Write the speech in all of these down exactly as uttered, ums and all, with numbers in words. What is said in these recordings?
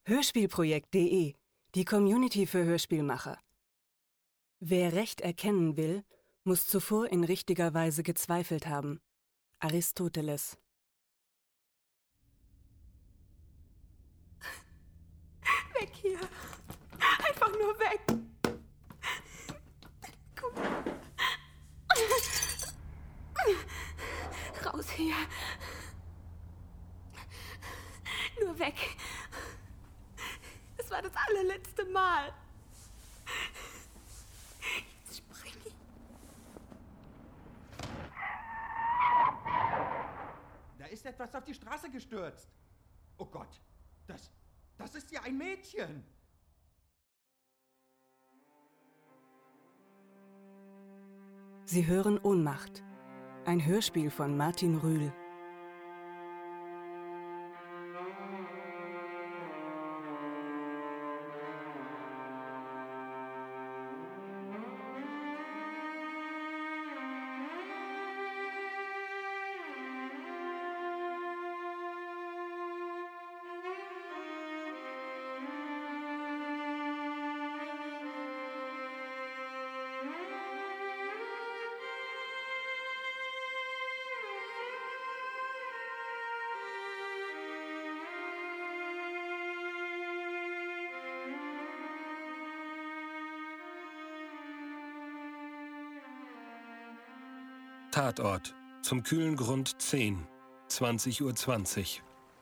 Hörspielprojekt punkt de, die Community für Hörspielmacher. Wer Recht erkennen will, muss zuvor in richtiger Weise gezweifelt haben. Aristoteles. Weg hier. Einfach nur weg. Komm. Raus hier. Nur weg. Es war das allerletzte Mal. Jetzt spring ich. Da ist etwas auf die Straße gestürzt. Oh Gott, das, das ist ja ein Mädchen. Sie hören Ohnmacht. Ein Hörspiel von Martin Rühl. Tatort. Zum kühlen Grund zehn. zwanzig Uhr zwanzig.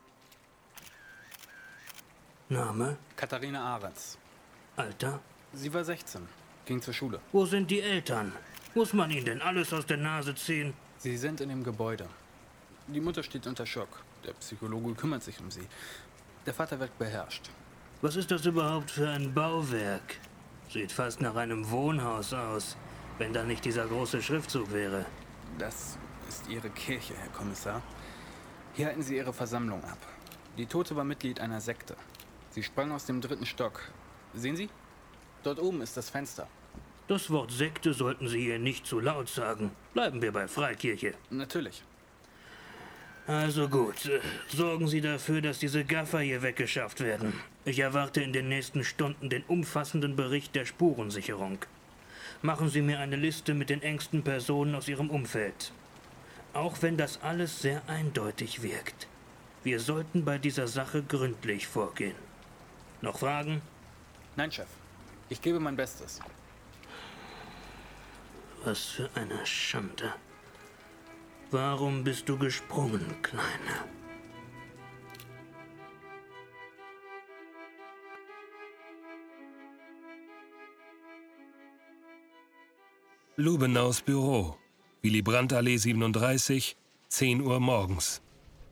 Name? Katharina Ahrens. Alter? Sie war sechzehn. Ging zur Schule. Wo sind die Eltern? Muss man ihnen denn alles aus der Nase ziehen? Sie sind in dem Gebäude. Die Mutter steht unter Schock. Der Psychologe kümmert sich um sie. Der Vater wird beherrscht. Was ist das überhaupt für ein Bauwerk? Sieht fast nach einem Wohnhaus aus, wenn da nicht dieser große Schriftzug wäre. Das ist Ihre Kirche, Herr Kommissar. Hier halten Sie Ihre Versammlung ab. Die Tote war Mitglied einer Sekte. Sie sprang aus dem dritten Stock. Sehen Sie? Dort oben ist das Fenster. Das Wort Sekte sollten Sie hier nicht zu laut sagen. Bleiben wir bei Freikirche. Natürlich. Also gut, sorgen Sie dafür, dass diese Gaffer hier weggeschafft werden. Ich erwarte in den nächsten Stunden den umfassenden Bericht der Spurensicherung. Machen Sie mir eine Liste mit den engsten Personen aus Ihrem Umfeld. Auch wenn das alles sehr eindeutig wirkt. Wir sollten bei dieser Sache gründlich vorgehen. Noch Fragen? Nein, Chef. Ich gebe mein Bestes. Was für eine Schande. Warum bist du gesprungen, Kleiner? Lubenaus Büro. Willy Brandt-Allee siebenunddreißig, zehn Uhr morgens.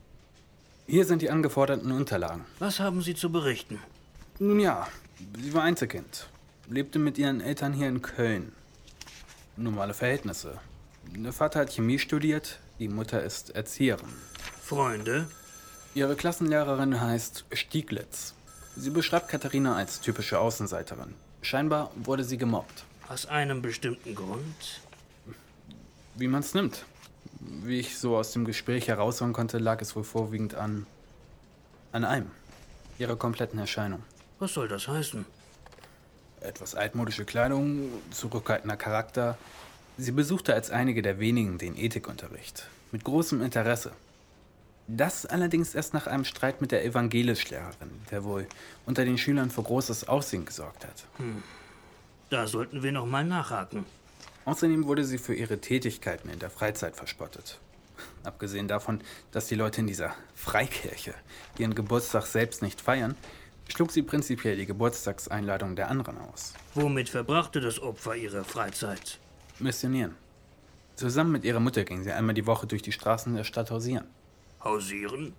Hier sind die angeforderten Unterlagen. Was haben Sie zu berichten? Nun ja, sie war Einzelkind. Lebte mit ihren Eltern hier in Köln. Normale Verhältnisse. Der Vater hat Chemie studiert, die Mutter ist Erzieherin. Freunde? Ihre Klassenlehrerin heißt Stieglitz. Sie beschreibt Katharina als typische Außenseiterin. Scheinbar wurde sie gemobbt. Aus einem bestimmten Grund? Wie man es nimmt. Wie ich so aus dem Gespräch heraushören konnte, lag es wohl vorwiegend an... an einem. Ihrer kompletten Erscheinung. Was soll das heißen? Etwas altmodische Kleidung, zurückhaltender Charakter. Sie besuchte als einige der wenigen den Ethikunterricht. Mit großem Interesse. Das allerdings erst nach einem Streit mit der Evangelischlehrerin, der wohl unter den Schülern für großes Aufsehen gesorgt hat. Hm. Da sollten wir noch mal nachhaken. Außerdem wurde sie für ihre Tätigkeiten in der Freizeit verspottet. Abgesehen davon, dass die Leute in dieser Freikirche ihren Geburtstag selbst nicht feiern, schlug sie prinzipiell die Geburtstagseinladung der anderen aus. Womit verbrachte das Opfer ihre Freizeit? Missionieren. Zusammen mit ihrer Mutter ging sie einmal die Woche durch die Straßen der Stadt hausieren. Hausieren?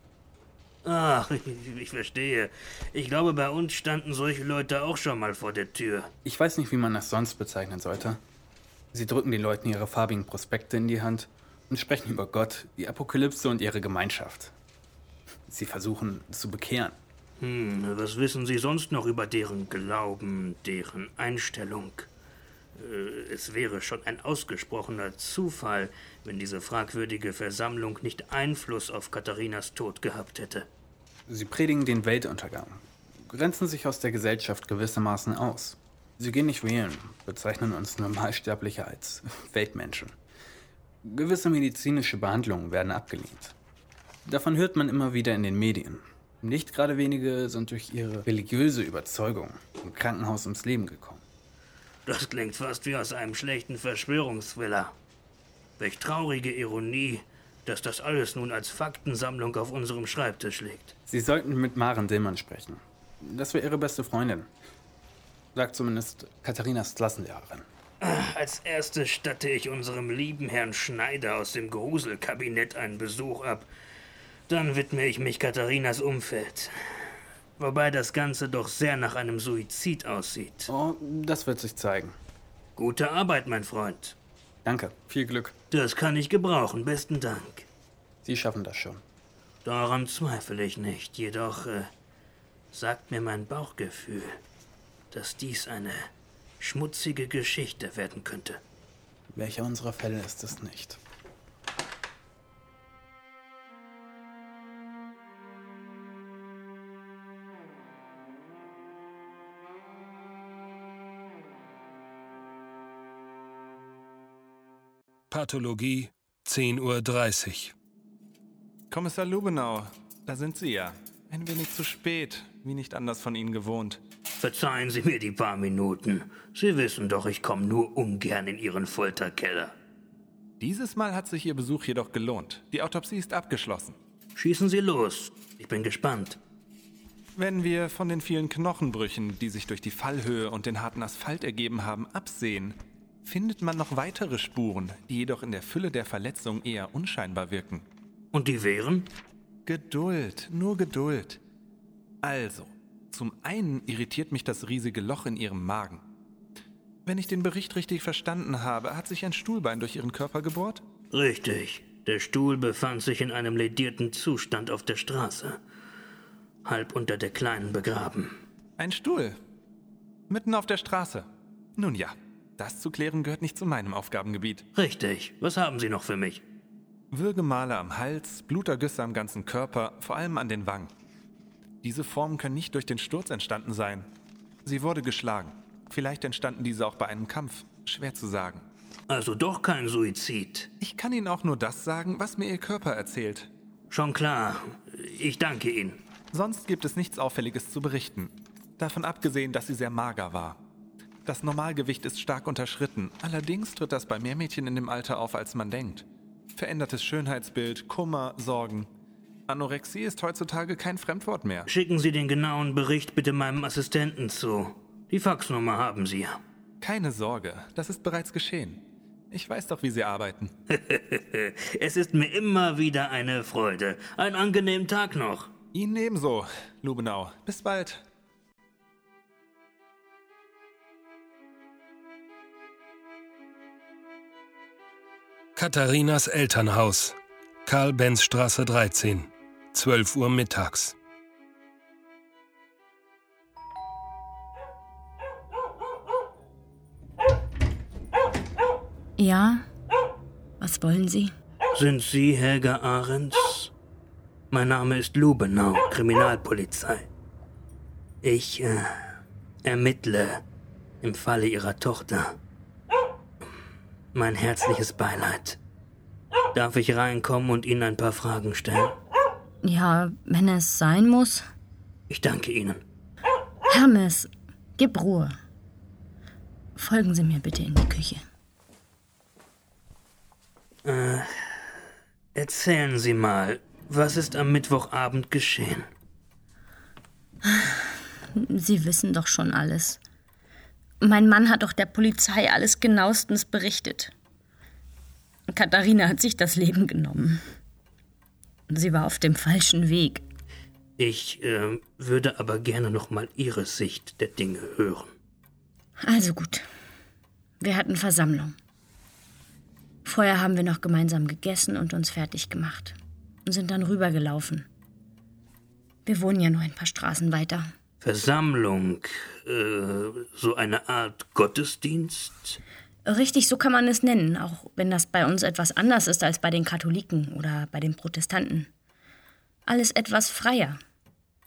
Ach, ich, ich verstehe. Ich glaube, bei uns standen solche Leute auch schon mal vor der Tür. Ich weiß nicht, wie man das sonst bezeichnen sollte. Sie drücken den Leuten ihre farbigen Prospekte in die Hand und sprechen über Gott, die Apokalypse und ihre Gemeinschaft. Sie versuchen zu bekehren. Hm, was wissen Sie sonst noch über deren Glauben, deren Einstellung? Äh, es wäre schon ein ausgesprochener Zufall, wenn diese fragwürdige Versammlung nicht Einfluss auf Katharinas Tod gehabt hätte. Sie predigen den Weltuntergang. grenzen sich aus der Gesellschaft gewissermaßen aus. Sie gehen nicht wählen, bezeichnen uns Normalsterbliche als Weltmenschen. Gewisse medizinische Behandlungen werden abgelehnt. Davon hört man immer wieder in den Medien. Nicht gerade wenige sind durch ihre religiöse Überzeugung im Krankenhaus ums Leben gekommen. Das klingt fast wie aus einem schlechten Verschwörungsthriller. Welch traurige Ironie, dass das alles nun als Faktensammlung auf unserem Schreibtisch liegt. Sie sollten mit Maren Dillmann sprechen. Das wäre ihre beste Freundin. Sagt zumindest Katharinas Klassenlehrerin. Als erstes statte ich unserem lieben Herrn Schneider aus dem Gruselkabinett einen Besuch ab. Dann widme ich mich Katharinas Umfeld. Wobei das Ganze doch sehr nach einem Suizid aussieht. Oh, das wird sich zeigen. Gute Arbeit, mein Freund. Danke, viel Glück. Das kann ich gebrauchen, besten Dank. Sie schaffen das schon. Daran zweifle ich nicht, jedoch äh, sagt mir mein Bauchgefühl, dass dies eine schmutzige Geschichte werden könnte. Welcher unserer Fälle ist es nicht? Pathologie, zehn Uhr dreißig. Kommissar Lubenau, da sind Sie ja. Ein wenig zu spät, wie nicht anders von Ihnen gewohnt. Verzeihen Sie mir die paar Minuten. Sie wissen doch, ich komme nur ungern in Ihren Folterkeller. Dieses Mal hat sich Ihr Besuch jedoch gelohnt. Die Autopsie ist abgeschlossen. Schießen Sie los. Ich bin gespannt. Wenn wir von den vielen Knochenbrüchen, die sich durch die Fallhöhe und den harten Asphalt ergeben haben, absehen, findet man noch weitere Spuren, die jedoch in der Fülle der Verletzung eher unscheinbar wirken. Und die wären? Geduld, nur Geduld. Also, zum einen irritiert mich das riesige Loch in Ihrem Magen. Wenn ich den Bericht richtig verstanden habe, hat sich ein Stuhlbein durch Ihren Körper gebohrt? Richtig. Der Stuhl befand sich in einem ledierten Zustand auf der Straße. Halb unter der Kleinen begraben. Ein Stuhl? Mitten auf der Straße? Nun ja. Das zu klären gehört nicht zu meinem Aufgabengebiet. Richtig. Was haben Sie noch für mich? Würgemale am Hals, Blutergüsse am ganzen Körper, vor allem an den Wangen. Diese Formen können nicht durch den Sturz entstanden sein. Sie wurde geschlagen. Vielleicht entstanden diese auch bei einem Kampf. Schwer zu sagen. Also doch kein Suizid. Ich kann Ihnen auch nur das sagen, was mir Ihr Körper erzählt. Schon klar. Ich danke Ihnen. Sonst gibt es nichts Auffälliges zu berichten. Davon abgesehen, dass sie sehr mager war. Das Normalgewicht ist stark unterschritten. Allerdings tritt das bei mehr Mädchen in dem Alter auf, als man denkt. Verändertes Schönheitsbild, Kummer, Sorgen. Anorexie ist heutzutage kein Fremdwort mehr. Schicken Sie den genauen Bericht bitte meinem Assistenten zu. Die Faxnummer haben Sie ja. Keine Sorge, das ist bereits geschehen. Ich weiß doch, wie Sie arbeiten. Es ist mir immer wieder eine Freude. Einen angenehmen Tag noch. Ihnen ebenso, Lubenau. Bis bald. Katharinas Elternhaus, Karl-Benz-Straße dreizehn, zwölf Uhr mittags. Ja? Was wollen Sie? Sind Sie Helga Ahrens? Mein Name ist Lubenau, Kriminalpolizei. Ich äh, ermittle im Falle Ihrer Tochter. Mein herzliches Beileid. Darf ich reinkommen und Ihnen ein paar Fragen stellen? Ja, wenn es sein muss. Ich danke Ihnen. Hermes, gib Ruhe. Folgen Sie mir bitte in die Küche. Äh, erzählen Sie mal, was ist am Mittwochabend geschehen? Sie wissen doch schon alles. Mein Mann hat doch der Polizei alles genauestens berichtet. Katharina hat sich das Leben genommen. Sie war auf dem falschen Weg. Ich äh, würde aber gerne noch mal Ihre Sicht der Dinge hören. Also gut. Wir hatten Versammlung. Vorher haben wir noch gemeinsam gegessen und uns fertig gemacht. Und sind dann rübergelaufen. Wir wohnen ja nur ein paar Straßen weiter. Versammlung, äh, so eine Art Gottesdienst? Richtig, so kann man es nennen, auch wenn das bei uns etwas anders ist als bei den Katholiken oder bei den Protestanten. Alles etwas freier.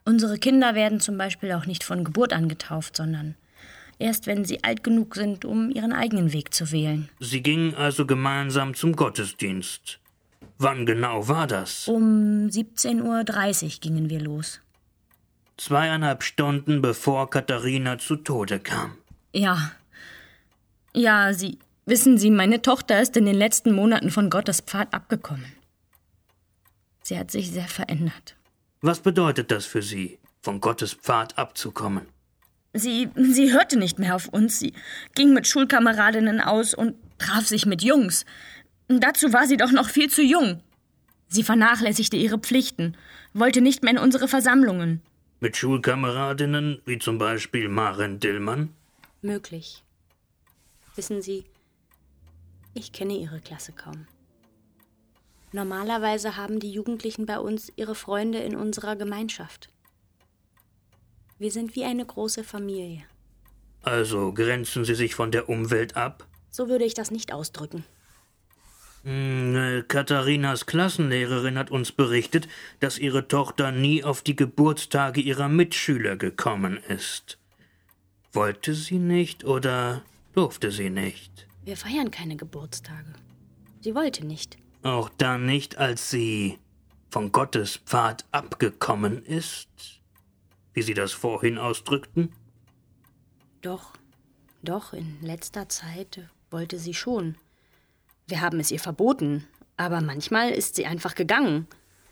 Unsere Kinder werden zum Beispiel auch nicht von Geburt an getauft, sondern erst wenn sie alt genug sind, um ihren eigenen Weg zu wählen. Sie gingen also gemeinsam zum Gottesdienst. Wann genau war das? Um siebzehn Uhr dreißig gingen wir los. Zweieinhalb Stunden bevor Katharina zu Tode kam. Ja. Ja, Sie, wissen Sie, meine Tochter ist in den letzten Monaten von Gottes Pfad abgekommen. Sie hat sich sehr verändert. Was bedeutet das für Sie, von Gottes Pfad abzukommen? Sie, sie hörte nicht mehr auf uns. Sie ging mit Schulkameradinnen aus und traf sich mit Jungs. Dazu war sie doch noch viel zu jung. Sie vernachlässigte ihre Pflichten, wollte nicht mehr in unsere Versammlungen. Mit Schulkameradinnen, wie zum Beispiel Maren Dillmann? Möglich. Wissen Sie, ich kenne Ihre Klasse kaum. Normalerweise haben die Jugendlichen bei uns ihre Freunde in unserer Gemeinschaft. Wir sind wie eine große Familie. Also grenzen Sie sich von der Umwelt ab? So würde ich das nicht ausdrücken. Hm, Katharinas Klassenlehrerin hat uns berichtet, dass ihre Tochter nie auf die Geburtstage ihrer Mitschüler gekommen ist. Wollte sie nicht oder durfte sie nicht? Wir feiern keine Geburtstage. Sie wollte nicht. Auch dann nicht, als sie von Gottes Pfad abgekommen ist? Wie Sie das vorhin ausdrückten? Doch, doch, in letzter Zeit wollte sie schon. Wir haben es ihr verboten, aber manchmal ist sie einfach gegangen.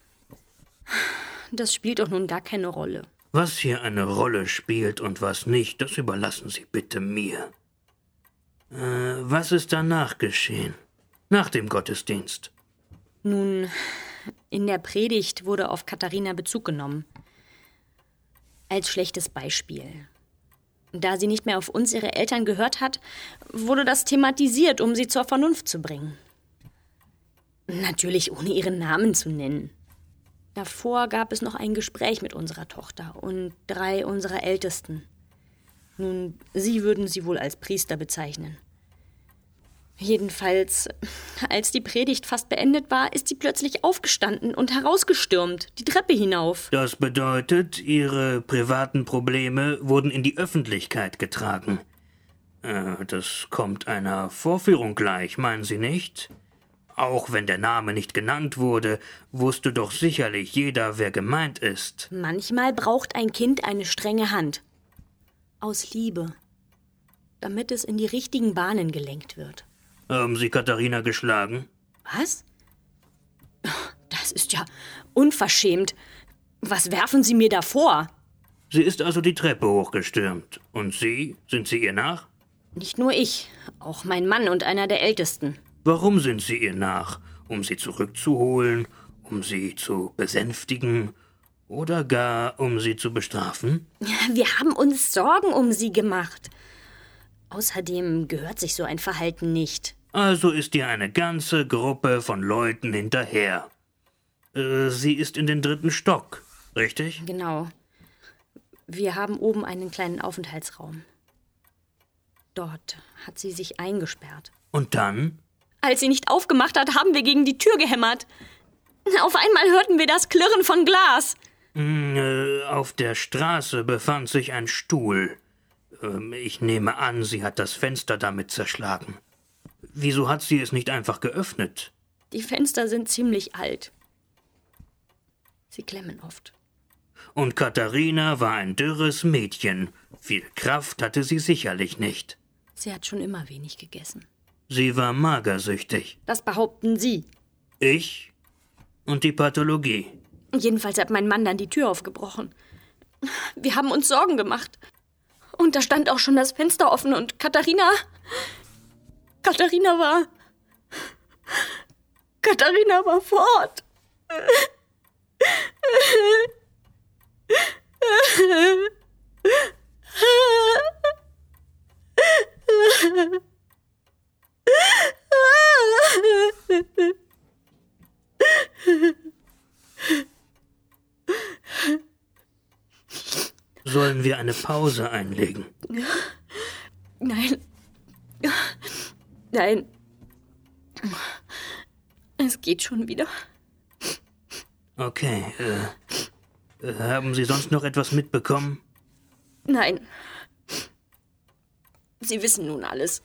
Das spielt doch nun gar keine Rolle. Was hier eine Rolle spielt und was nicht, das überlassen Sie bitte mir. Äh, was ist danach geschehen? Nach dem Gottesdienst? Nun, in der Predigt wurde auf Katharina Bezug genommen. Als schlechtes Beispiel. Da sie nicht mehr auf uns, ihre Eltern, gehört hat, wurde das thematisiert, um sie zur Vernunft zu bringen. Natürlich ohne ihren Namen zu nennen. Davor gab es noch ein Gespräch mit unserer Tochter und drei unserer Ältesten. Nun, sie würden sie wohl als Priester bezeichnen. Jedenfalls, als die Predigt fast beendet war, ist sie plötzlich aufgestanden und herausgestürmt, die Treppe hinauf. Das bedeutet, Ihre privaten Probleme wurden in die Öffentlichkeit getragen. Äh, das kommt einer Vorführung gleich, meinen Sie nicht? Auch wenn der Name nicht genannt wurde, wusste doch sicherlich jeder, wer gemeint ist. Manchmal braucht ein Kind eine strenge Hand. Aus Liebe. Damit es in die richtigen Bahnen gelenkt wird. Haben Sie Katharina geschlagen? Was? Das ist ja unverschämt. Was werfen Sie mir da vor? Sie ist also die Treppe hochgestürmt. Und Sie? Sind Sie ihr nach? Nicht nur ich, auch mein Mann und einer der Ältesten. Warum sind Sie ihr nach? Um sie zurückzuholen? Um sie zu besänftigen? Oder gar um sie zu bestrafen? Wir haben uns Sorgen um sie gemacht. Außerdem gehört sich so ein Verhalten nicht. Also ist ihr eine ganze Gruppe von Leuten hinterher. Äh, sie ist in den dritten Stock, richtig? Genau. Wir haben oben einen kleinen Aufenthaltsraum. Dort hat sie sich eingesperrt. Und dann? Als sie nicht aufgemacht hat, haben wir gegen die Tür gehämmert. Auf einmal hörten wir das Klirren von Glas. Mm, äh, auf der Straße befand sich ein Stuhl. Ähm, ich nehme an, sie hat das Fenster damit zerschlagen. Wieso hat sie es nicht einfach geöffnet? Die Fenster sind ziemlich alt. Sie klemmen oft. Und Katharina war ein dürres Mädchen. Viel Kraft hatte sie sicherlich nicht. Sie hat schon immer wenig gegessen. Sie war magersüchtig. Das behaupten Sie. Ich und die Pathologie. Jedenfalls hat mein Mann dann die Tür aufgebrochen. Wir haben uns Sorgen gemacht. Und da stand auch schon das Fenster offen und Katharina... Katharina war... Katharina war fort. Sollen wir eine Pause einlegen? Nein. Nein. Es geht schon wieder. Okay, äh, Äh, haben Sie sonst noch etwas mitbekommen? Nein. Sie wissen nun alles.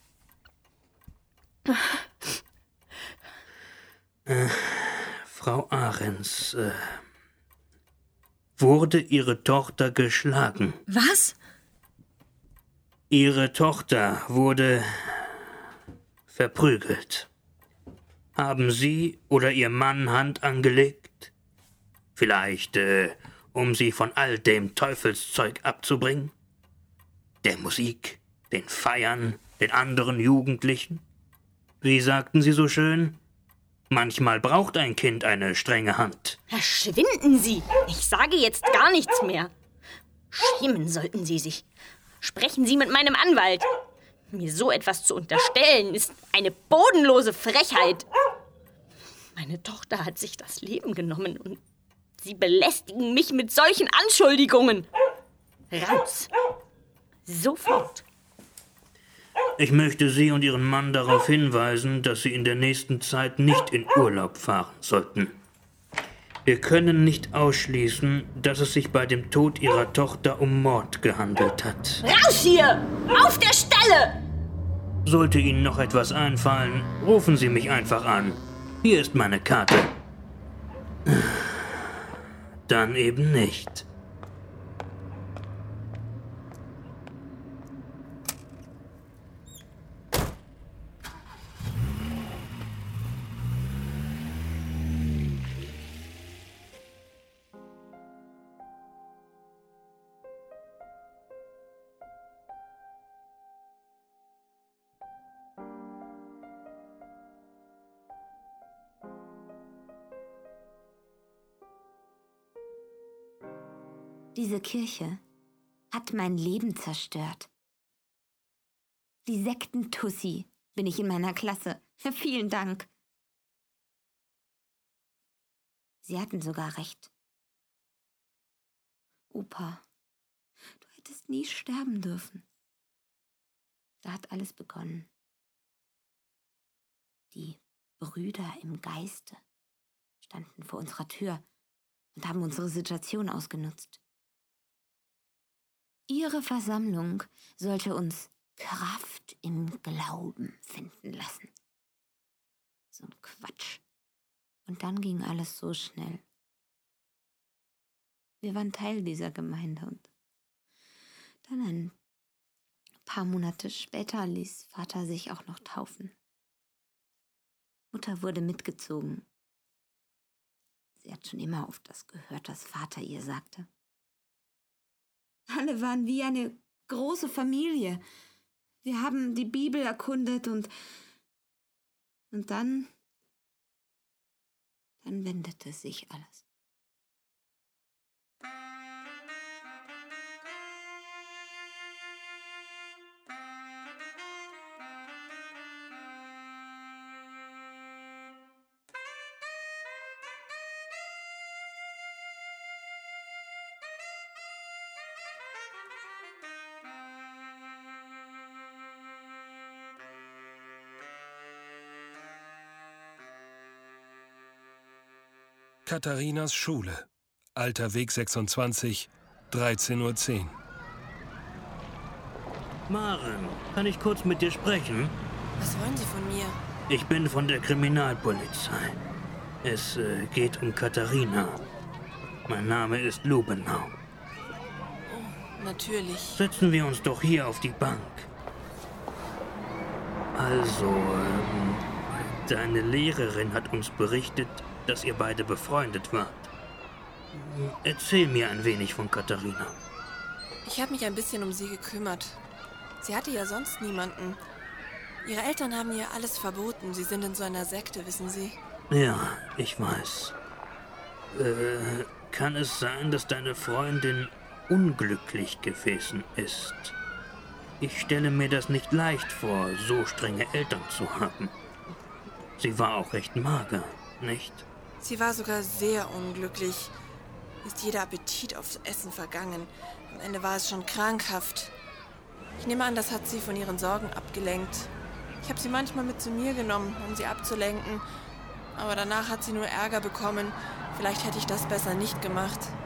Äh, Frau Ahrens, äh, wurde Ihre Tochter geschlagen? Was? Ihre Tochter wurde verprügelt. Haben Sie oder Ihr Mann Hand angelegt? Vielleicht, äh, um sie von all dem Teufelszeug abzubringen? Der Musik, den Feiern, den anderen Jugendlichen? Wie sagten Sie so schön? Manchmal braucht ein Kind eine strenge Hand. Verschwinden Sie! Ich sage jetzt gar nichts mehr. Schämen sollten Sie sich. Sprechen Sie mit meinem Anwalt. Mir so etwas zu unterstellen, ist eine bodenlose Frechheit. Meine Tochter hat sich das Leben genommen und Sie belästigen mich mit solchen Anschuldigungen. Raus. Sofort. Ich möchte Sie und Ihren Mann darauf hinweisen, dass Sie in der nächsten Zeit nicht in Urlaub fahren sollten. Wir können nicht ausschließen, dass es sich bei dem Tod Ihrer Tochter um Mord gehandelt hat. Raus hier! Auf der Stelle! Sollte Ihnen noch etwas einfallen, rufen Sie mich einfach an. Hier ist meine Karte. Dann eben nicht. Diese Kirche hat mein Leben zerstört. Die Sektentussi bin ich in meiner Klasse. Vielen Dank. Sie hatten sogar recht. Opa, du hättest nie sterben dürfen. Da hat alles begonnen. Die Brüder im Geiste standen vor unserer Tür und haben unsere Situation ausgenutzt. Ihre Versammlung sollte uns Kraft im Glauben finden lassen. So ein Quatsch. Und dann ging alles so schnell. Wir waren Teil dieser Gemeinde und dann ein paar Monate später ließ Vater sich auch noch taufen. Mutter wurde mitgezogen. Sie hat schon immer auf das gehört, was Vater ihr sagte. Alle waren wie eine große Familie. Wir haben die Bibel erkundet und und dann dann wendete sich alles. Katharinas Schule. Alter Weg sechsundzwanzig, dreizehn Uhr zehn. Maren, kann ich kurz mit dir sprechen? Was wollen Sie von mir? Ich bin von der Kriminalpolizei. Es äh, geht um Katharina. Mein Name ist Lubenau. Oh, natürlich. Setzen wir uns doch hier auf die Bank. Also, ähm, deine Lehrerin hat uns berichtet, dass ihr beide befreundet wart. Erzähl mir ein wenig von Katharina. Ich habe mich ein bisschen um sie gekümmert. Sie hatte ja sonst niemanden. Ihre Eltern haben ihr alles verboten. Sie sind in so einer Sekte, wissen Sie? Ja, ich weiß. Äh, kann es sein, dass deine Freundin unglücklich gewesen ist? Ich stelle mir das nicht leicht vor, so strenge Eltern zu haben. Sie war auch recht mager, nicht? Sie war sogar sehr unglücklich. Ist jeder Appetit aufs Essen vergangen. Am Ende war es schon krankhaft. Ich nehme an, das hat sie von ihren Sorgen abgelenkt. Ich habe sie manchmal mit zu mir genommen, um sie abzulenken. Aber danach hat sie nur Ärger bekommen. Vielleicht hätte ich das besser nicht gemacht.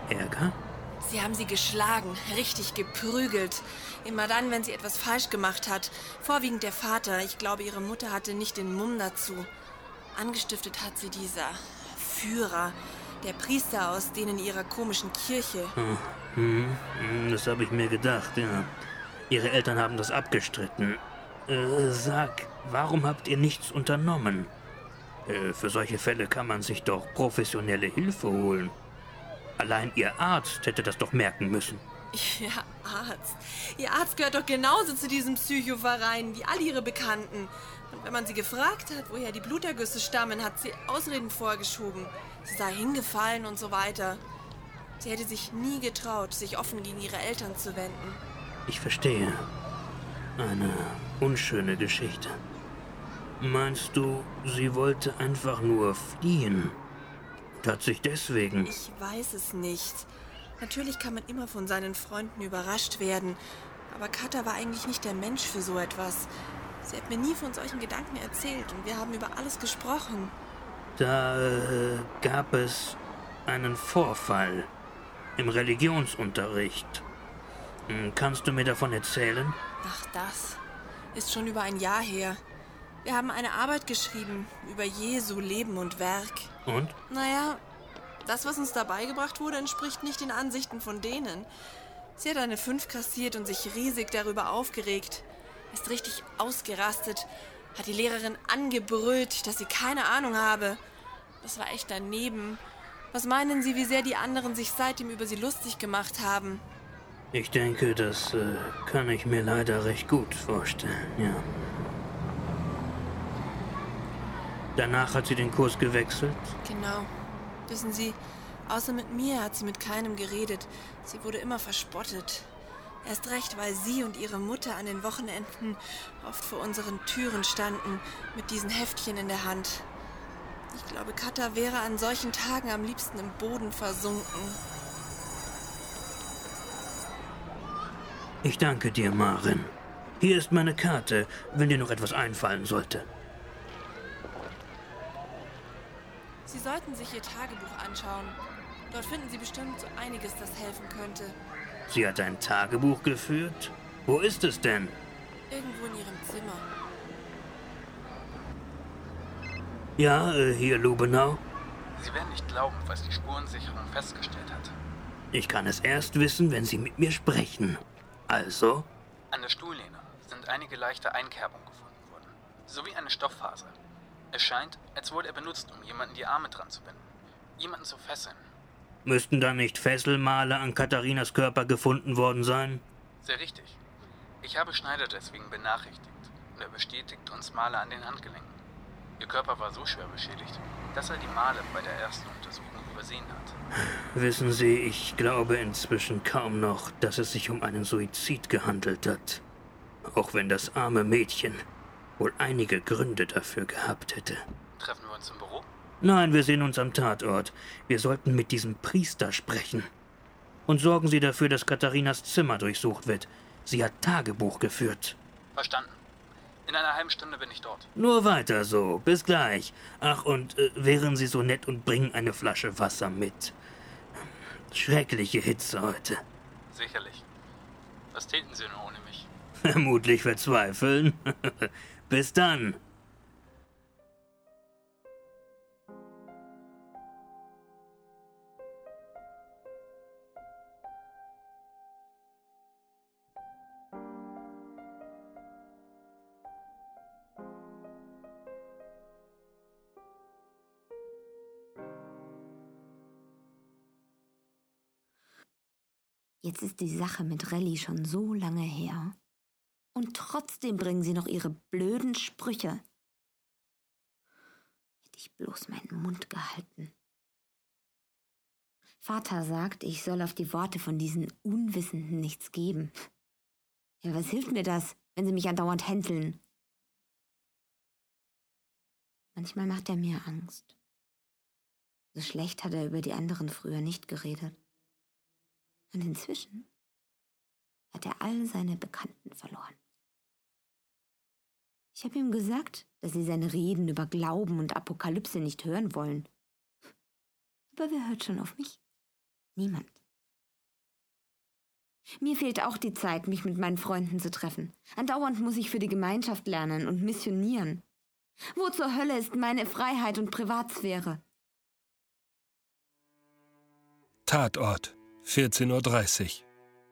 Ärger? Sie haben sie geschlagen, richtig geprügelt. Immer dann, wenn sie etwas falsch gemacht hat. Vorwiegend der Vater. Ich glaube, ihre Mutter hatte nicht den Mumm dazu. Angestiftet hat sie dieser Führer, der Priester aus denen ihrer komischen Kirche. Hm, hm, das habe ich mir gedacht, ja. Ihre Eltern haben das abgestritten. Äh, sag, warum habt ihr nichts unternommen? Äh, für solche Fälle kann man sich doch professionelle Hilfe holen. Allein Ihr Arzt hätte das doch merken müssen. Ja, Arzt. Ihr Arzt gehört doch genauso zu diesem Psychoverein wie all ihre Bekannten. Und wenn man sie gefragt hat, woher die Blutergüsse stammen, hat sie Ausreden vorgeschoben. Sie sei hingefallen und so weiter. Sie hätte sich nie getraut, sich offen gegen ihre Eltern zu wenden. Ich verstehe. Eine unschöne Geschichte. Meinst du, sie wollte einfach nur fliehen? Und hat sich deswegen... Ich weiß es nicht. Natürlich kann man immer von seinen Freunden überrascht werden. Aber Katha war eigentlich nicht der Mensch für so etwas. Sie hat mir nie von solchen Gedanken erzählt und wir haben über alles gesprochen. Da äh, gab es einen Vorfall im Religionsunterricht. Kannst du mir davon erzählen? Ach, das ist schon über ein Jahr her. Wir haben eine Arbeit geschrieben über Jesu Leben und Werk. Und? Naja, das, was uns dabei gebracht wurde, entspricht nicht den Ansichten von denen. Sie hat eine fünf kassiert und sich riesig darüber aufgeregt. Ist richtig ausgerastet, hat die Lehrerin angebrüllt, dass sie keine Ahnung habe. Das war echt daneben. Was meinen Sie, wie sehr die anderen sich seitdem über sie lustig gemacht haben? Ich denke, das äh, kann ich mir leider recht gut vorstellen, ja. Danach hat sie den Kurs gewechselt? Genau. Wissen Sie, außer mit mir hat sie mit keinem geredet. Sie wurde immer verspottet. Erst recht, weil sie und ihre Mutter an den Wochenenden oft vor unseren Türen standen, mit diesen Heftchen in der Hand. Ich glaube, Katha wäre an solchen Tagen am liebsten im Boden versunken. Ich danke dir, Maren. Hier ist meine Karte, wenn dir noch etwas einfallen sollte. Sie sollten sich Ihr Tagebuch anschauen. Dort finden Sie bestimmt so einiges, das helfen könnte. Sie hat ein Tagebuch geführt? Wo ist es denn? Irgendwo in Ihrem Zimmer. Ja, äh, hier Lubenau. Sie werden nicht glauben, was die Spurensicherung festgestellt hat. Ich kann es erst wissen, wenn Sie mit mir sprechen. Also? An der Stuhllehne sind einige leichte Einkerbungen gefunden worden, sowie eine Stofffaser. Es scheint, als wurde er benutzt, um jemanden die Arme dran zu binden, jemanden zu fesseln. Müssten da nicht Fesselmale an Katharinas Körper gefunden worden sein? Sehr richtig. Ich habe Schneider deswegen benachrichtigt und er bestätigt uns Male an den Handgelenken. Ihr Körper war so schwer beschädigt, dass er die Male bei der ersten Untersuchung übersehen hat. Wissen Sie, ich glaube inzwischen kaum noch, dass es sich um einen Suizid gehandelt hat. Auch wenn das arme Mädchen wohl einige Gründe dafür gehabt hätte. Treffen wir uns im Büro? Nein, wir sehen uns am Tatort. Wir sollten mit diesem Priester sprechen. Und sorgen Sie dafür, dass Katharinas Zimmer durchsucht wird. Sie hat Tagebuch geführt. Verstanden. In einer halben Stunde bin ich dort. Nur weiter so. Bis gleich. Ach, und äh, wären Sie so nett und bringen eine Flasche Wasser mit. Schreckliche Hitze heute. Sicherlich. Was täten Sie nur ohne mich? Vermutlich verzweifeln. Bis dann. Jetzt ist die Sache mit Rally schon so lange her. Und trotzdem bringen sie noch ihre blöden Sprüche. Hätte ich bloß meinen Mund gehalten. Vater sagt, ich soll auf die Worte von diesen Unwissenden nichts geben. Ja, was hilft mir das, wenn sie mich andauernd hänseln? Manchmal macht er mir Angst. So schlecht hat er über die anderen früher nicht geredet. Und inzwischen hat er all seine Bekannten verloren. Ich habe ihm gesagt, dass sie seine Reden über Glauben und Apokalypse nicht hören wollen. Aber wer hört schon auf mich? Niemand. Mir fehlt auch die Zeit, mich mit meinen Freunden zu treffen. Andauernd muss ich für die Gemeinschaft lernen und missionieren. Wo zur Hölle ist meine Freiheit und Privatsphäre? Tatort, vierzehn Uhr dreißig.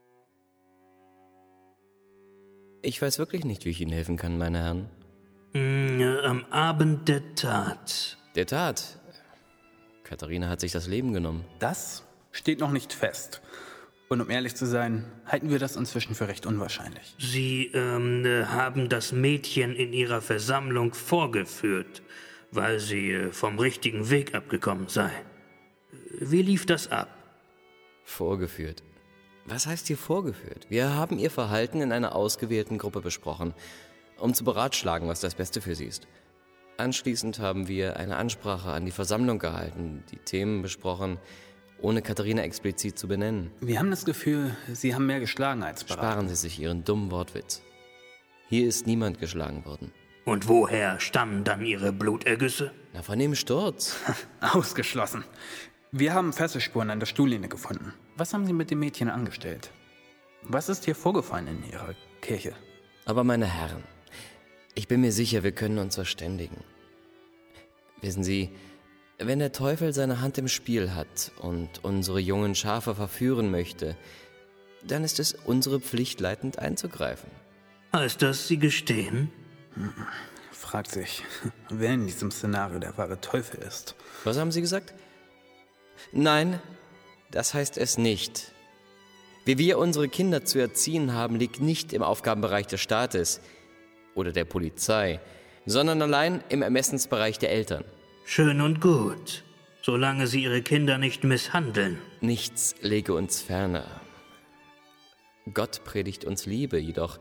Ich weiß wirklich nicht, wie ich Ihnen helfen kann, meine Herren. Mm, am Abend der Tat. Der Tat? Katharina hat sich das Leben genommen. Das steht noch nicht fest. Und um ehrlich zu sein, halten wir das inzwischen für recht unwahrscheinlich. Sie ähm, haben das Mädchen in Ihrer Versammlung vorgeführt, weil sie äh, vom richtigen Weg abgekommen sei. Wie lief das ab? Vorgeführt? Was heißt hier vorgeführt? Wir haben ihr Verhalten in einer ausgewählten Gruppe besprochen, um zu beratschlagen, was das Beste für sie ist. Anschließend haben wir eine Ansprache an die Versammlung gehalten, die Themen besprochen, ohne Katharina explizit zu benennen. Wir haben das Gefühl, Sie haben mehr geschlagen als beraten. Sparen Sie sich Ihren dummen Wortwitz. Hier ist niemand geschlagen worden. Und woher stammen dann Ihre Blutergüsse? Na, von dem Sturz. Ausgeschlossen. Wir haben Fesselspuren an der Stuhllehne gefunden. Was haben Sie mit dem Mädchen angestellt? Was ist hier vorgefallen in Ihrer Kirche? Aber meine Herren, ich bin mir sicher, wir können uns verständigen. Wissen Sie, wenn der Teufel seine Hand im Spiel hat und unsere jungen Schafe verführen möchte, dann ist es unsere Pflicht, leitend einzugreifen. Heißt das, Sie gestehen? Hm, fragt sich, wer in diesem Szenario der wahre Teufel ist. Was haben Sie gesagt? Nein, das heißt es nicht. Wie wir unsere Kinder zu erziehen haben, liegt nicht im Aufgabenbereich des Staates oder der Polizei, sondern allein im Ermessensbereich der Eltern. Schön und gut, solange Sie Ihre Kinder nicht misshandeln. Nichts lege uns ferner. Gott predigt uns Liebe, jedoch...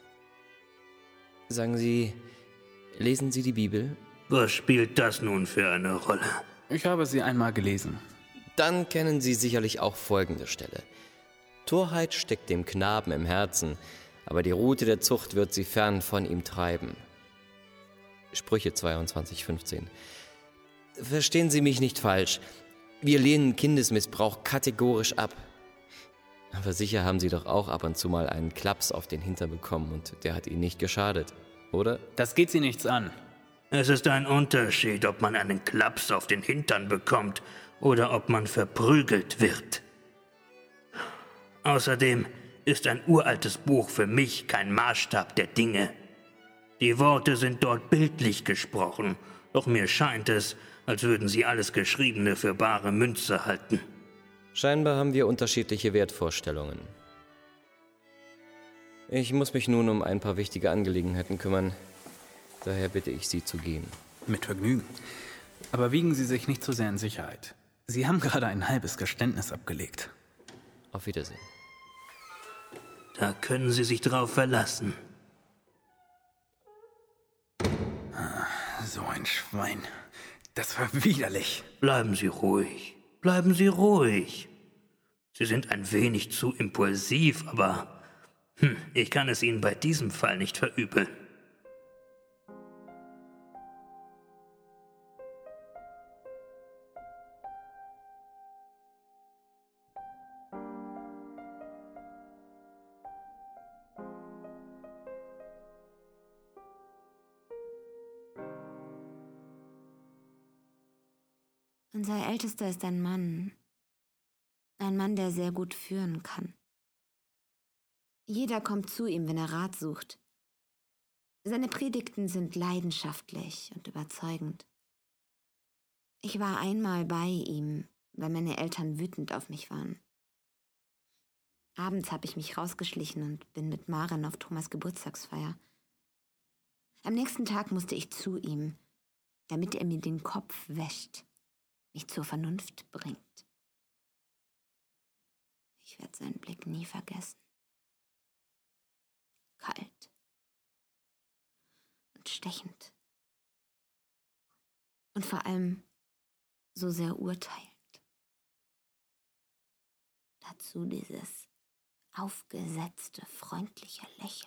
Sagen Sie, lesen Sie die Bibel? Was spielt das nun für eine Rolle? Ich habe sie einmal gelesen. Dann kennen Sie sicherlich auch folgende Stelle. Torheit steckt dem Knaben im Herzen, aber die Rute der Zucht wird sie fern von ihm treiben. Sprüche zweiundzwanzig, fünfzehn. Verstehen Sie mich nicht falsch. Wir lehnen Kindesmissbrauch kategorisch ab. Aber sicher haben Sie doch auch ab und zu mal einen Klaps auf den Hintern bekommen und der hat Ihnen nicht geschadet, oder? Das geht Sie nichts an. Es ist ein Unterschied, ob man einen Klaps auf den Hintern bekommt oder ob man verprügelt wird. Außerdem ist ein uraltes Buch für mich kein Maßstab der Dinge. Die Worte sind dort bildlich gesprochen, doch mir scheint es, als würden Sie alles Geschriebene für bare Münze halten. Scheinbar haben wir unterschiedliche Wertvorstellungen. Ich muss mich nun um ein paar wichtige Angelegenheiten kümmern. Daher bitte ich Sie zu gehen. Mit Vergnügen. Aber wiegen Sie sich nicht zu sehr in Sicherheit. Sie haben gerade ein halbes Geständnis abgelegt. Auf Wiedersehen. Da können Sie sich drauf verlassen. So ein Schwein. Das war widerlich. Bleiben Sie ruhig. Bleiben Sie ruhig. Sie sind ein wenig zu impulsiv, aber hm, ich kann es Ihnen bei diesem Fall nicht verübeln. Unser Ältester ist ein Mann. Ein Mann, der sehr gut führen kann. Jeder kommt zu ihm, wenn er Rat sucht. Seine Predigten sind leidenschaftlich und überzeugend. Ich war einmal bei ihm, weil meine Eltern wütend auf mich waren. Abends habe ich mich rausgeschlichen und bin mit Maren auf Thomas' Geburtstagsfeier. Am nächsten Tag musste ich zu ihm, damit er mir den Kopf wäscht, mich zur Vernunft bringt. Ich werde seinen Blick nie vergessen. Kalt und stechend. Und vor allem so sehr urteilend. Dazu dieses aufgesetzte, freundliche Lächeln.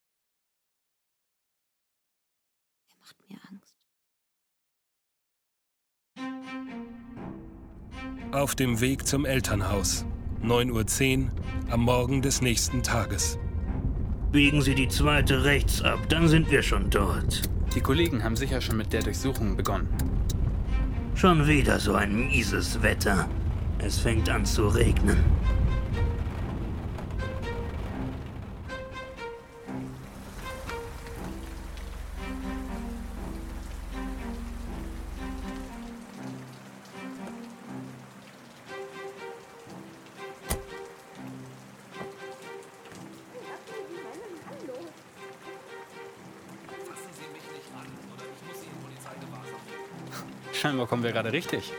Er macht mir Angst. Auf dem Weg zum Elternhaus. neun Uhr zehn am Morgen des nächsten Tages. Biegen Sie die zweite rechts ab, dann sind wir schon dort. Die Kollegen haben sicher schon mit der Durchsuchung begonnen. Schon wieder so ein mieses Wetter. Es fängt an zu regnen. Scheinbar kommen wir gerade richtig.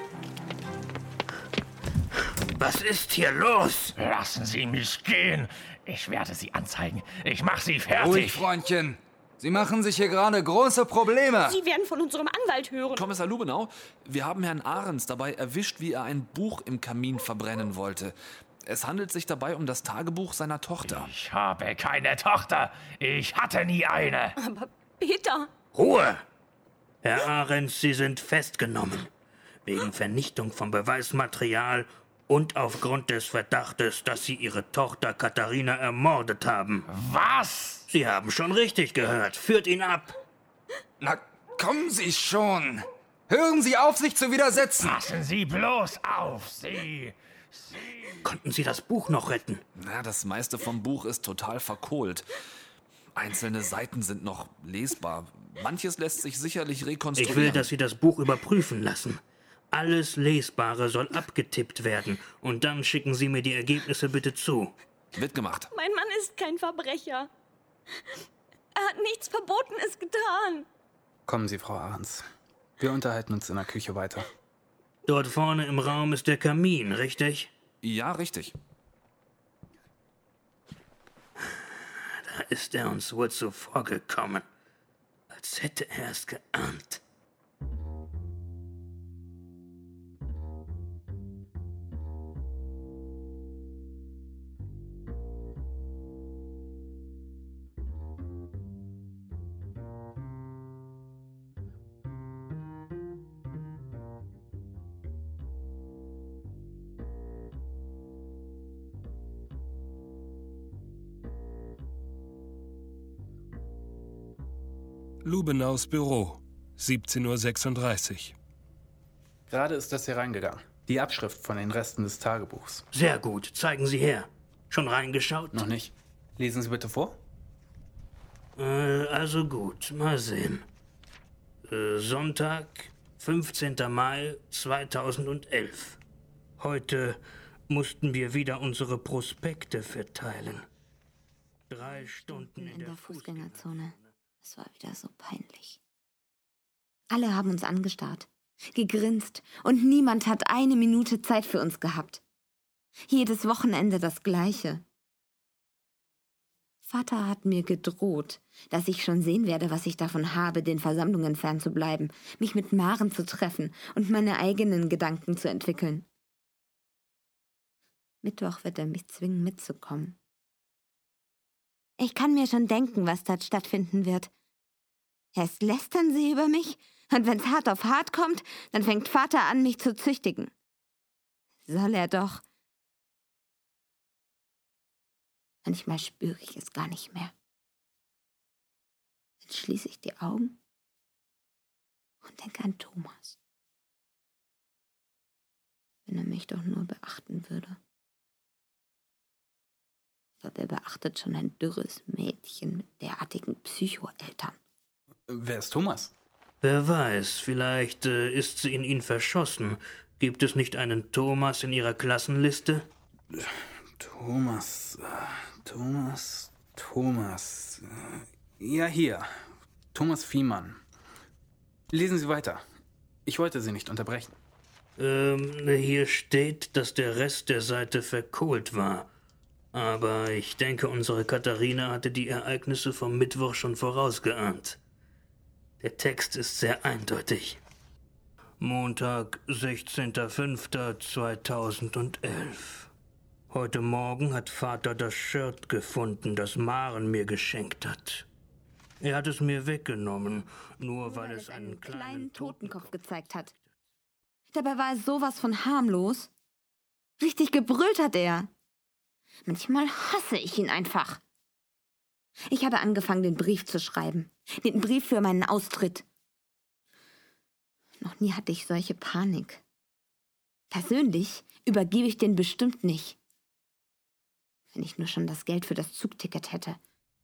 Was ist hier los? Lassen Sie mich gehen. Ich werde Sie anzeigen. Ich mache Sie fertig. Ruhig, Freundchen. Sie machen sich hier gerade große Probleme. Sie werden von unserem Anwalt hören. Kommissar Lubenau, wir haben Herrn Ahrens dabei erwischt, wie er ein Buch im Kamin verbrennen wollte. Es handelt sich dabei um das Tagebuch seiner Tochter. Ich habe keine Tochter. Ich hatte nie eine. Aber Peter... Ruhe! Herr Ahrens, Sie sind festgenommen. Wegen Vernichtung von Beweismaterial und aufgrund des Verdachtes, dass Sie Ihre Tochter Katharina ermordet haben. Was? Sie haben schon richtig gehört. Führt ihn ab. Na, kommen Sie schon. Hören Sie auf, sich zu widersetzen. Passen Sie bloß auf, Sie. Sie. Konnten Sie das Buch noch retten? Na, das meiste vom Buch ist total verkohlt. Einzelne Seiten sind noch lesbar. Manches lässt sich sicherlich rekonstruieren. Ich will, dass Sie das Buch überprüfen lassen. Alles Lesbare soll abgetippt werden. Und dann schicken Sie mir die Ergebnisse bitte zu. Wird gemacht. Mein Mann ist kein Verbrecher. Er hat nichts Verbotenes getan. Kommen Sie, Frau Ahrens. Wir unterhalten uns in der Küche weiter. Dort vorne im Raum ist der Kamin, richtig? Ja, richtig. Da ist er uns wohl zuvorgekommen, als hätte er es geahnt. Lubenaus Büro, siebzehn Uhr sechsunddreißig. Gerade ist das hier reingegangen. Die Abschrift von den Resten des Tagebuchs. Sehr gut, zeigen Sie her. Schon reingeschaut? Noch nicht. Lesen Sie bitte vor. Äh, also gut, mal sehen. Äh, Sonntag, fünfzehnten Mai zweitausendelf. Heute mussten wir wieder unsere Prospekte verteilen. Drei Stunden in, in der, der Fußgängerzone. Es war wieder so peinlich. Alle haben uns angestarrt, gegrinst und niemand hat eine Minute Zeit für uns gehabt. Jedes Wochenende das Gleiche. Vater hat mir gedroht, dass ich schon sehen werde, was ich davon habe, den Versammlungen fernzubleiben, mich mit Maren zu treffen und meine eigenen Gedanken zu entwickeln. Mittwoch wird er mich zwingen, mitzukommen. Ich kann mir schon denken, was dort stattfinden wird. Erst lästern sie über mich, und wenn's hart auf hart kommt, dann fängt Vater an, mich zu züchtigen. Soll er doch. Manchmal spüre ich es gar nicht mehr. Dann schließe ich die Augen und denke an Thomas. Wenn er mich doch nur beachten würde. Aber wer beachtet schon ein dürres Mädchen mit derartigen Psychoeltern? Wer ist Thomas? Wer weiß, vielleicht äh, ist sie in ihn verschossen. Gibt es nicht einen Thomas in ihrer Klassenliste? Thomas, äh, Thomas, Thomas. Äh, ja, hier. Thomas Viehmann. Lesen Sie weiter. Ich wollte Sie nicht unterbrechen. Ähm, hier steht, dass der Rest der Seite verkohlt war. Aber ich denke, unsere Katharina hatte die Ereignisse vom Mittwoch schon vorausgeahnt. Der Text ist sehr eindeutig. Montag, sechzehnten fünften zweitausendelf. Heute Morgen hat Vater das Shirt gefunden, das Maren mir geschenkt hat. Er hat es mir weggenommen, nur, nur weil, weil es einen kleinen, kleinen Totenkopf gezeigt hat. Dabei war es sowas von harmlos. Richtig gebrüllt hat er. Manchmal hasse ich ihn einfach. Ich habe angefangen, den Brief zu schreiben. Den Brief für meinen Austritt. Noch nie hatte ich solche Panik. Persönlich übergebe ich den bestimmt nicht. Wenn ich nur schon das Geld für das Zugticket hätte.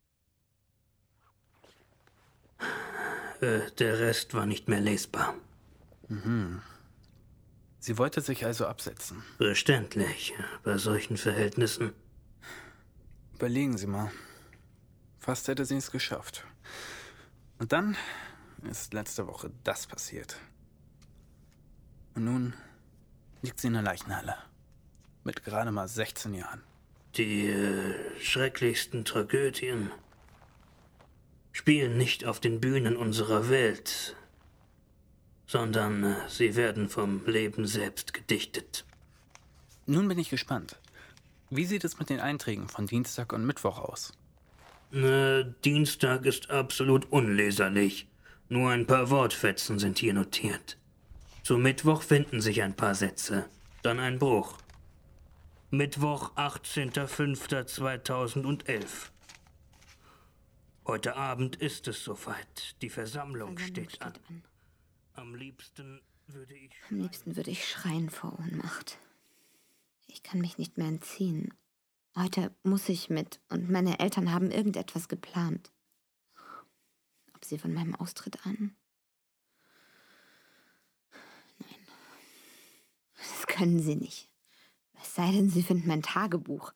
Äh, der Rest war nicht mehr lesbar. Mhm. Sie wollte sich also absetzen. Verständlich, bei solchen Verhältnissen. Überlegen Sie mal. Fast hätte sie es geschafft. Und dann ist letzte Woche das passiert. Und nun liegt sie in der Leichenhalle. Mit gerade mal sechzehn Jahren. Die äh, schrecklichsten Tragödien spielen nicht auf den Bühnen unserer Welt, sondern äh, sie werden vom Leben selbst gedichtet. Nun bin ich gespannt. Wie sieht es mit den Einträgen von Dienstag und Mittwoch aus? Äh, Dienstag ist absolut unleserlich. Nur ein paar Wortfetzen sind hier notiert. Zu Mittwoch finden sich ein paar Sätze, dann ein Bruch. Mittwoch, achtzehnter fünfter zweitausendelf. Heute Abend ist es soweit. Die Versammlung, Versammlung steht, steht an. an. Am liebsten würde ich... Am liebsten würde ich schreien vor Ohnmacht. Ich kann mich nicht mehr entziehen. Heute muss ich mit und meine Eltern haben irgendetwas geplant. Ob sie von meinem Austritt ahnen? Nein. Das können sie nicht. Es sei denn, sie finden mein Tagebuch.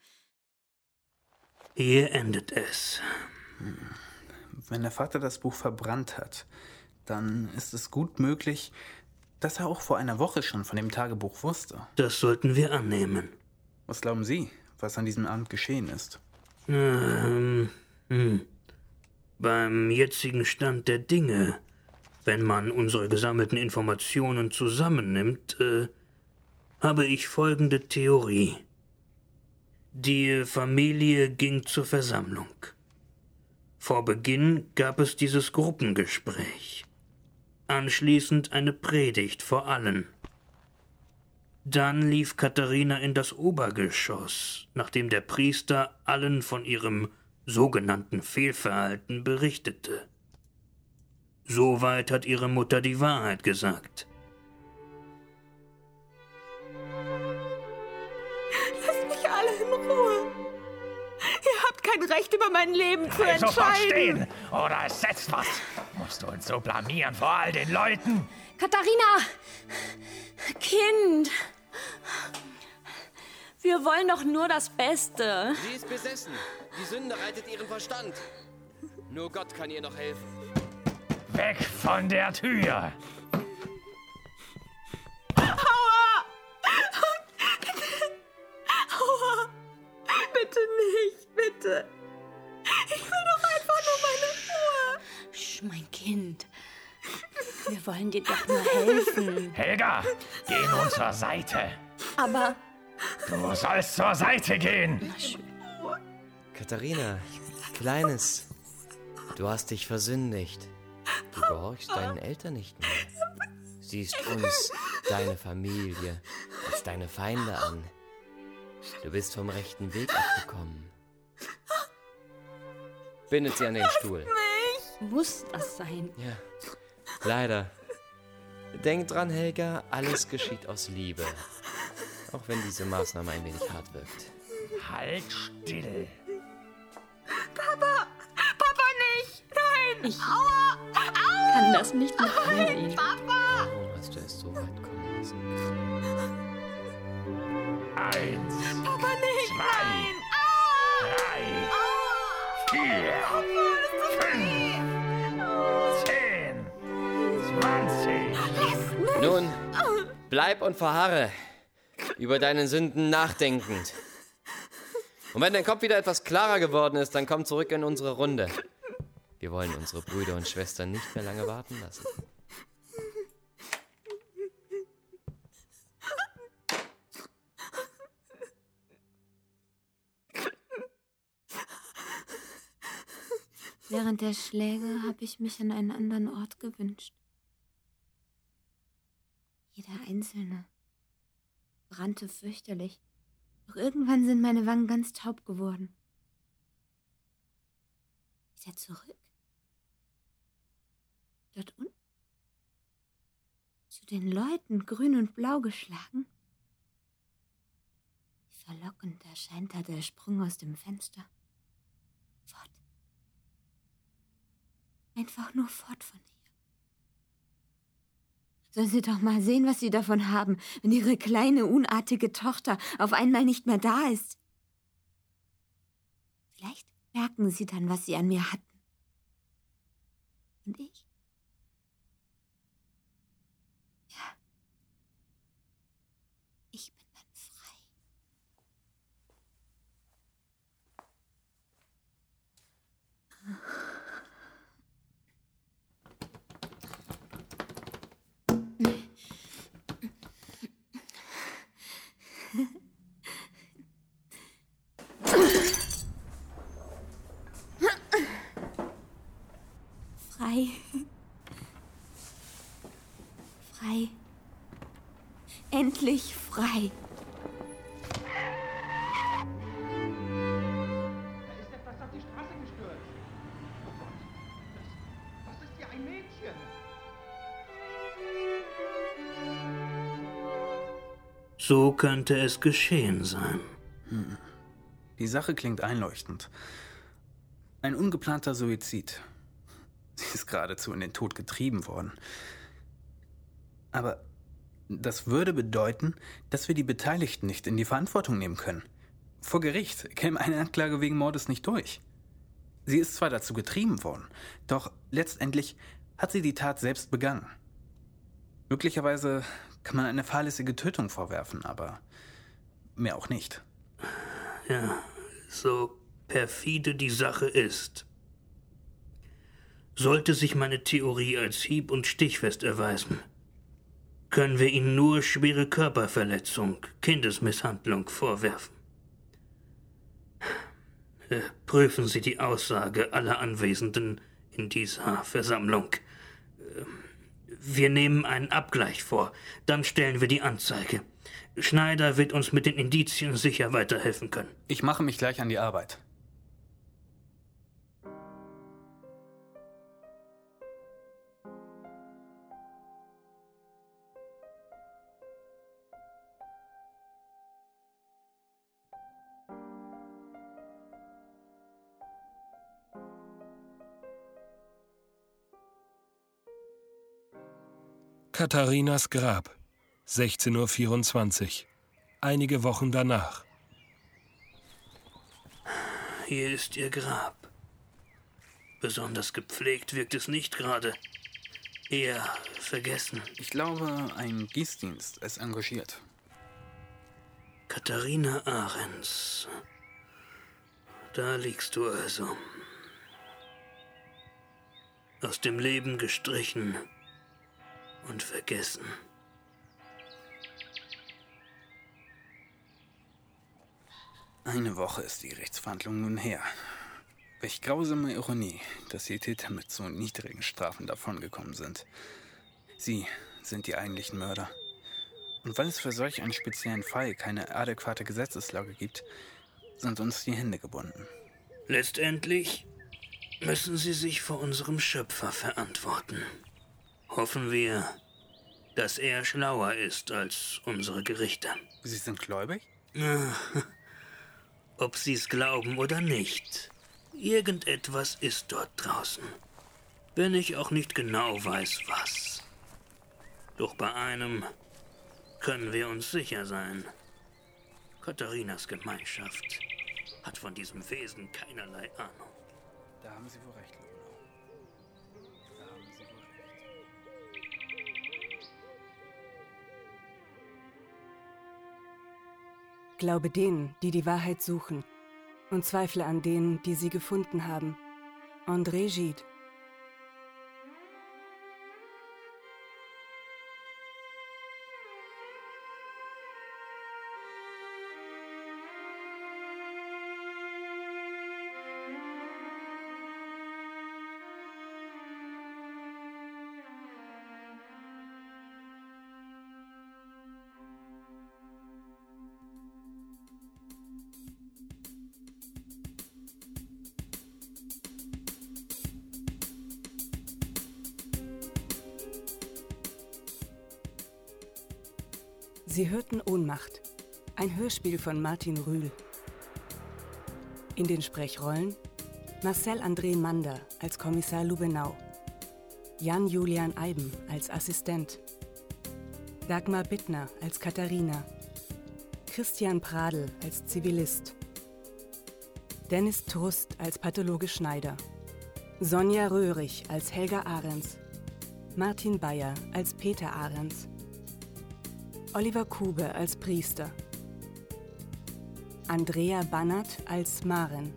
Hier endet es. Wenn der Vater das Buch verbrannt hat, dann ist es gut möglich, dass er auch vor einer Woche schon von dem Tagebuch wusste. Das sollten wir annehmen. Was glauben Sie, was an diesem Abend geschehen ist? Ähm, hm. Beim jetzigen Stand der Dinge, wenn man unsere gesammelten Informationen zusammennimmt, äh, habe ich folgende Theorie. Die Familie ging zur Versammlung. Vor Beginn gab es dieses Gruppengespräch. Anschließend eine Predigt vor allen. Dann lief Katharina in das Obergeschoss, nachdem der Priester allen von ihrem sogenannten Fehlverhalten berichtete. Soweit hat ihre Mutter die Wahrheit gesagt. Lasst mich alle in Ruhe. Ihr habt kein Recht, über mein Leben zu entscheiden. Sofort stehen, oder es setzt was. Musst du uns so blamieren vor all den Leuten? Katharina! Kind! Wir wollen doch nur das Beste. Sie ist besessen. Die Sünde reitet ihren Verstand. Nur Gott kann ihr noch helfen. Weg von der Tür! Aua! Bitte! Aua! Bitte nicht, bitte! Ich will doch einfach nur meine Ruhe! Sch, mein Kind. Wir wollen dir doch nur helfen. Helga, geh nun zur Seite. Aber... Du sollst zur Seite gehen. Katharina, Kleines, du hast dich versündigt. Du gehorchst deinen Eltern nicht mehr. Siehst uns, deine Familie, als deine Feinde an. Du bist vom rechten Weg abgekommen. Bindet sie an den Stuhl. Muss das sein? Ja, leider. Denk dran, Helga, alles geschieht aus Liebe. Auch wenn diese Maßnahme ein wenig hart wirkt. Halt still. Papa! Papa nicht! Nein! Ich Aua! Aua! kann das nicht mit Nein, ansehen. Papa! Warum hast du es so weit kommen lassen? Eins, Papa nicht! zwei, Nein! Aua! drei, Aua! vier, Papa, das tut fünf, zehn, zwanzig. Nun, bleib und verharre, über deinen Sünden nachdenkend. Und wenn dein Kopf wieder etwas klarer geworden ist, dann komm zurück in unsere Runde. Wir wollen unsere Brüder und Schwestern nicht mehr lange warten lassen. Während der Schläge habe ich mich an einen anderen Ort gewünscht. Jeder einzelne brannte fürchterlich. Doch irgendwann sind meine Wangen ganz taub geworden. Wieder zurück. Dort unten. Zu den Leuten, grün und blau geschlagen. Wie verlockend erscheint da der Sprung aus dem Fenster. Fort. Einfach nur fort von hier. Sollen Sie doch mal sehen, was Sie davon haben, wenn Ihre kleine, unartige Tochter auf einmal nicht mehr da ist. Vielleicht merken Sie dann, was Sie an mir hatten. Und ich? Ja. Ich bin dann frei. Frei. Frei. Endlich frei. Da ist etwas auf die Straße gestürzt. Oh Gott, das, das ist ja ein Mädchen. So könnte es geschehen sein. Hm. Die Sache klingt einleuchtend. Ein ungeplanter Suizid. Sie ist geradezu in den Tod getrieben worden. Aber das würde bedeuten, dass wir die Beteiligten nicht in die Verantwortung nehmen können. Vor Gericht käme eine Anklage wegen Mordes nicht durch. Sie ist zwar dazu getrieben worden, doch letztendlich hat sie die Tat selbst begangen. Möglicherweise kann man eine fahrlässige Tötung vorwerfen, aber mehr auch nicht. Ja, so perfide die Sache ist. Sollte sich meine Theorie als hieb- und stichfest erweisen, können wir Ihnen nur schwere Körperverletzung, Kindesmisshandlung vorwerfen. Prüfen Sie die Aussage aller Anwesenden in dieser Versammlung. Wir nehmen einen Abgleich vor, dann stellen wir die Anzeige. Schneider wird uns mit den Indizien sicher weiterhelfen können. Ich mache mich gleich an die Arbeit. Katharinas Grab, sechzehn Uhr vierundzwanzig. Einige Wochen danach. Hier ist ihr Grab. Besonders gepflegt wirkt es nicht gerade. Eher vergessen. Ich glaube, ein Gießdienst ist engagiert. Katharina Ahrens. Da liegst du also. Aus dem Leben gestrichen und vergessen. Eine Woche ist die Gerichtsverhandlung nun her. Welch grausame Ironie, dass die Täter mit so niedrigen Strafen davongekommen sind. Sie sind die eigentlichen Mörder. Und weil es für solch einen speziellen Fall keine adäquate Gesetzeslage gibt, sind uns die Hände gebunden. Letztendlich müssen sie sich vor unserem Schöpfer verantworten. Hoffen wir, dass er schlauer ist als unsere Gerichte. Sie sind gläubig? Ob sie es glauben oder nicht, irgendetwas ist dort draußen. Wenn ich auch nicht genau weiß, was. Doch bei einem können wir uns sicher sein. Katharinas Gemeinschaft hat von diesem Wesen keinerlei Ahnung. Da haben Sie wohl recht, Lobenau. Da haben Sie wohl recht. Glaube denen, die die Wahrheit suchen, und zweifle an denen, die sie gefunden haben. André Gide. Sie hörten Ohnmacht, ein Hörspiel von Martin Rühl. In den Sprechrollen Marcel André Mander als Kommissar Lubenau, Jan-Julian Eiben als Assistent, Dagmar Bittner als Katharina, Christian Pradl als Zivilist, Dennis Trust als Pathologe Schneider, Sonja Röhrig als Helga Ahrens, Martin Bayer als Peter Ahrens, Oliver Kube als Priester, Andrea Bannert als Maren,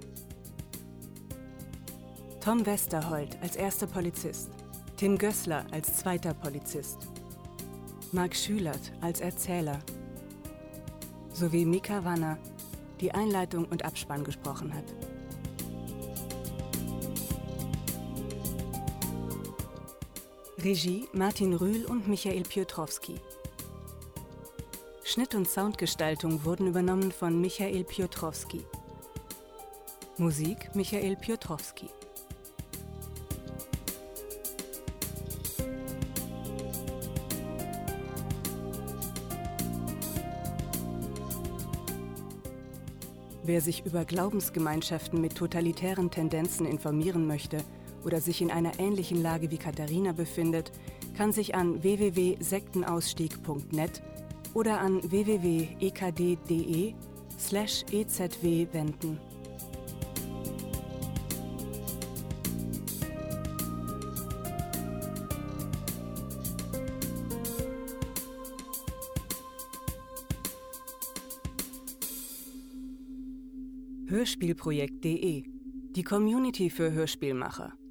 Tom Westerholt als erster Polizist, Tim Gößler als zweiter Polizist, Marc Schülert als Erzähler, sowie Mika Wanner, die Einleitung und Abspann gesprochen hat. Regie Martin Rühl und Michael Piotrowski. Schnitt und Soundgestaltung wurden übernommen von Michael Piotrowski. Musik Michael Piotrowski. Wer sich über Glaubensgemeinschaften mit totalitären Tendenzen informieren möchte oder sich in einer ähnlichen Lage wie Katharina befindet, kann sich an w w w punkt sektenausstieg punkt net oder an w w w punkt e k d punkt d e slash e z w wenden. Hörspielprojekt punkt de, die Community für Hörspielmacher.